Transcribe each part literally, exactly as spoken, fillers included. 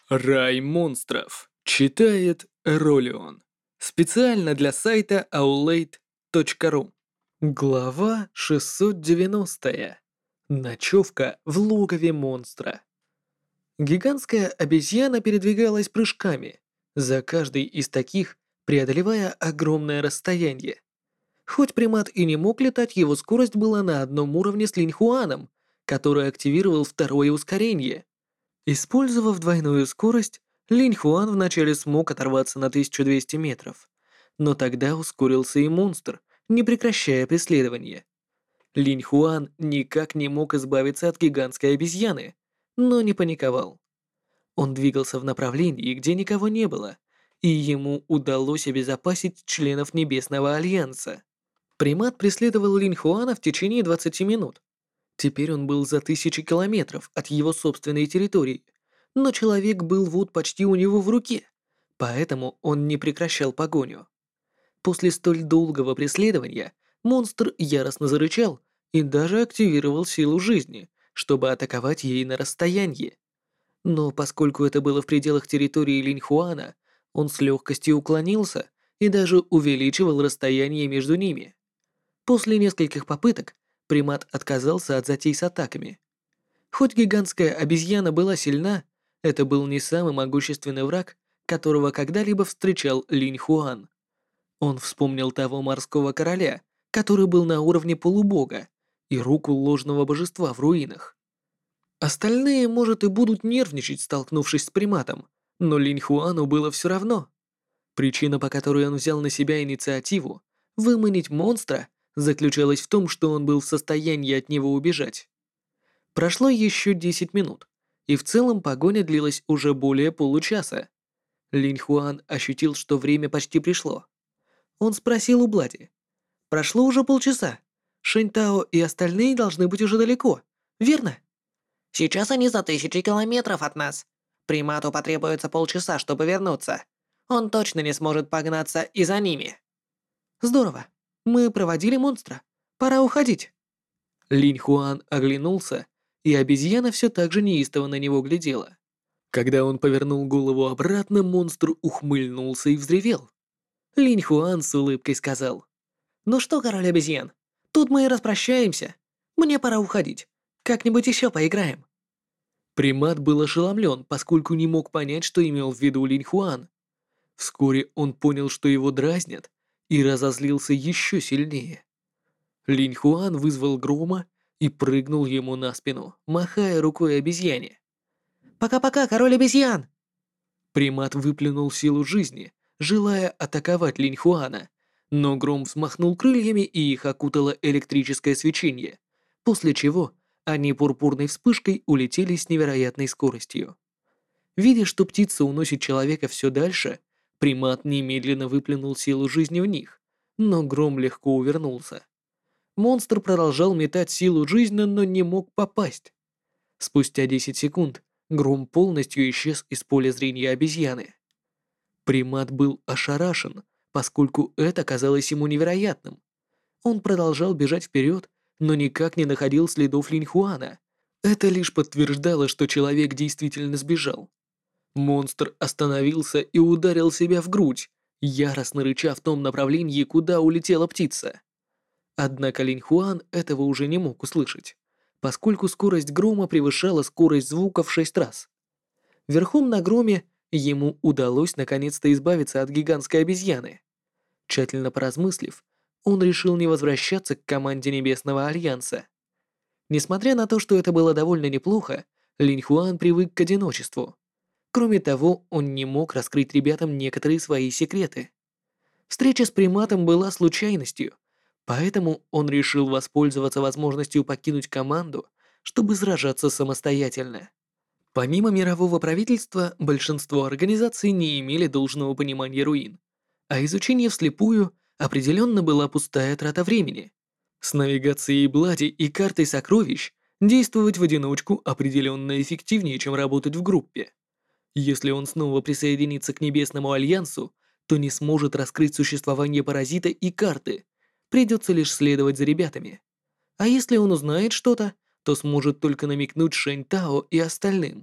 Рай монстров. Читает Ролион. Специально для сайта аулейт точка ру. Глава шестьсот девяностая. Ночевка в логове монстра. Гигантская обезьяна передвигалась прыжками, за каждый из таких преодолевая огромное расстояние. Хоть примат и не мог летать, его скорость была на одном уровне с Линьхуаном, который активировал второе ускорение. Использовав двойную скорость, Линь Хуан вначале смог оторваться на тысячу двести метров, но тогда ускорился и монстр, не прекращая преследование. Линь Хуан никак не мог избавиться от гигантской обезьяны, но не паниковал. Он двигался в направлении, где никого не было, и ему удалось обезопасить членов Небесного Альянса. Примат преследовал Линь Хуана в течение двадцати минут. Теперь он был за тысячи километров от его собственной территории, но человек был вот почти у него в руке, поэтому он не прекращал погоню. После столь долгого преследования монстр яростно зарычал и даже активировал силу жизни, чтобы атаковать ей на расстоянии. Но поскольку это было в пределах территории Линьхуана, он с легкостью уклонился и даже увеличивал расстояние между ними. После нескольких попыток примат отказался от затей с атаками. Хоть гигантская обезьяна была сильна, это был не самый могущественный враг, которого когда-либо встречал Линь Хуан. Он вспомнил того морского короля, который был на уровне полубога, и руку ложного божества в руинах. Остальные, может, и будут нервничать, столкнувшись с приматом, но Линь Хуану было все равно. Причина, по которой он взял на себя инициативу выманить монстра, заключалась в том, что он был в состоянии от него убежать. Прошло еще десять минут, и в целом погоня длилась уже более получаса. Линь Хуан ощутил, что время почти пришло. Он спросил у Блади. «Прошло уже полчаса. Шэнь Тао и остальные должны быть уже далеко, верно?» Сейчас они за тысячи километров от нас. Примату потребуется полчаса, чтобы вернуться. Он точно не сможет погнаться и за ними. «Здорово. Мы проводили монстра. Пора уходить». Линь Хуан оглянулся, и обезьяна все так же неистово на него глядела. Когда он повернул голову обратно, монстр ухмыльнулся и взревел. Линь Хуан с улыбкой сказал: «Ну что, король обезьян, тут мы и распрощаемся. Мне пора уходить. Как-нибудь еще поиграем». Примат был ошеломлен, поскольку не мог понять, что имел в виду Линь Хуан. Вскоре он понял, что его дразнят, и разозлился еще сильнее. Линь Хуан вызвал грома и прыгнул ему на спину, махая рукой обезьяне. Пока-пока, король обезьян. Примат выплюнул силу жизни, желая атаковать Линь Хуана, но гром взмахнул крыльями, и их окутало электрическое свечение, после чего они пурпурной вспышкой улетели с невероятной скоростью. Видя, что птица уносит человека все дальше, примат немедленно выплюнул силу жизни в них, но гром легко увернулся. Монстр продолжал метать силу жизни, но не мог попасть. Спустя десять секунд гром полностью исчез из поля зрения обезьяны. Примат был ошарашен, поскольку это казалось ему невероятным. Он продолжал бежать вперед, но никак не находил следов Линь Хуана. Это лишь подтверждало, что человек действительно сбежал. Монстр остановился и ударил себя в грудь, яростно рыча в том направлении, куда улетела птица. Однако Линь Хуан этого уже не мог услышать, поскольку скорость грома превышала скорость звука в шесть раз. Верхом на громе ему удалось наконец-то избавиться от гигантской обезьяны. Тщательно поразмыслив, он решил не возвращаться к команде Небесного Альянса. Несмотря на то, что это было довольно неплохо, Линь Хуан привык к одиночеству. Кроме того, он не мог раскрыть ребятам некоторые свои секреты. Встреча с приматом была случайностью, поэтому он решил воспользоваться возможностью покинуть команду, чтобы сражаться самостоятельно. Помимо мирового правительства, большинство организаций не имели должного понимания руин, а изучение вслепую определенно была пустая трата времени. С навигацией Блади и картой сокровищ действовать в одиночку определенно эффективнее, чем работать в группе. Если он снова присоединится к Небесному Альянсу, то не сможет раскрыть существование паразита и карты, придется лишь следовать за ребятами. А если он узнает что-то, то сможет только намекнуть Шэнь Тао и остальным,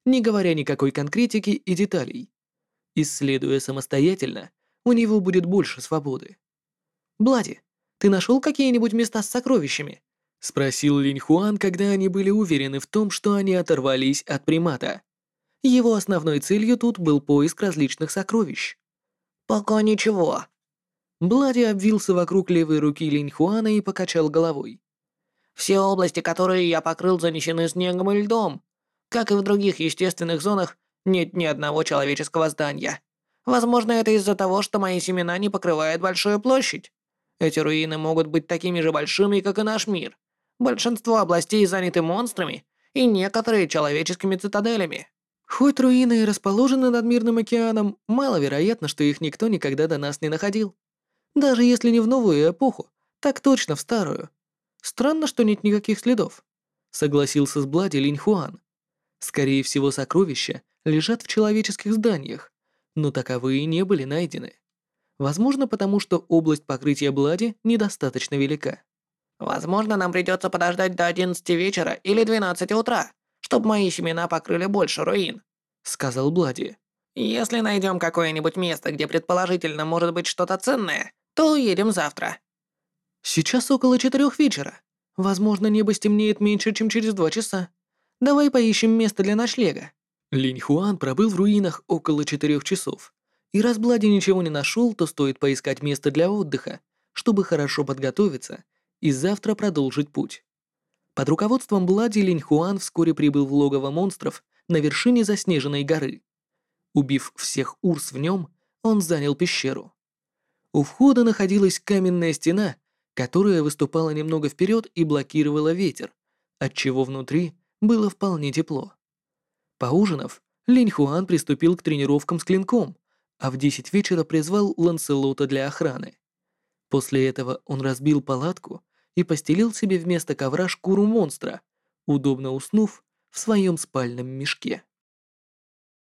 не говоря никакой конкретики и деталей. Исследуя самостоятельно, у него будет больше свободы. «Блади, ты нашел какие-нибудь места с сокровищами?» — спросил Линь Хуан, когда они были уверены в том, что они оторвались от примата. Его основной целью тут был поиск различных сокровищ. «Пока ничего». Блади обвился вокруг левой руки Линь Хуана и покачал головой. «Все области, которые я покрыл, занесены снегом и льдом. Как и в других естественных зонах, нет ни одного человеческого здания. Возможно, это из-за того, что мои семена не покрывают большую площадь. Эти руины могут быть такими же большими, как и наш мир. Большинство областей заняты монстрами и некоторые человеческими цитаделями». Хоть руины и расположены над Мирным океаном, маловероятно, что их никто никогда до нас не находил. Даже если не в новую эпоху, так точно в старую. Странно, что нет никаких следов. Согласился с Блади Линь Хуан. Скорее всего, сокровища лежат в человеческих зданиях, но таковые не были найдены. Возможно, потому что область покрытия Блади недостаточно велика. «Возможно, нам придется подождать до одиннадцати вечера или двенадцати утра, чтобы мои семена покрыли больше руин», — сказал Блади. «Если найдем какое-нибудь место, где предположительно может быть что-то ценное, то уедем завтра». Сейчас около четырех вечера. Возможно, небо стемнеет меньше, чем через два часа. Давай поищем место для ночлега. Линь Хуан пробыл в руинах около четырех часов. И раз Блади ничего не нашел, то стоит поискать место для отдыха, чтобы хорошо подготовиться и завтра продолжить путь. Под руководством Блади Линь Хуан вскоре прибыл в логово монстров на вершине заснеженной горы. Убив всех урс в нем, он занял пещеру. У входа находилась каменная стена, которая выступала немного вперед и блокировала ветер, отчего внутри было вполне тепло. Поужинав, Линь Хуан приступил к тренировкам с клинком, а в десять вечера призвал Ланселота для охраны. После этого он разбил палатку и постелил себе вместо ковра шкуру монстра, удобно уснув в своем спальном мешке.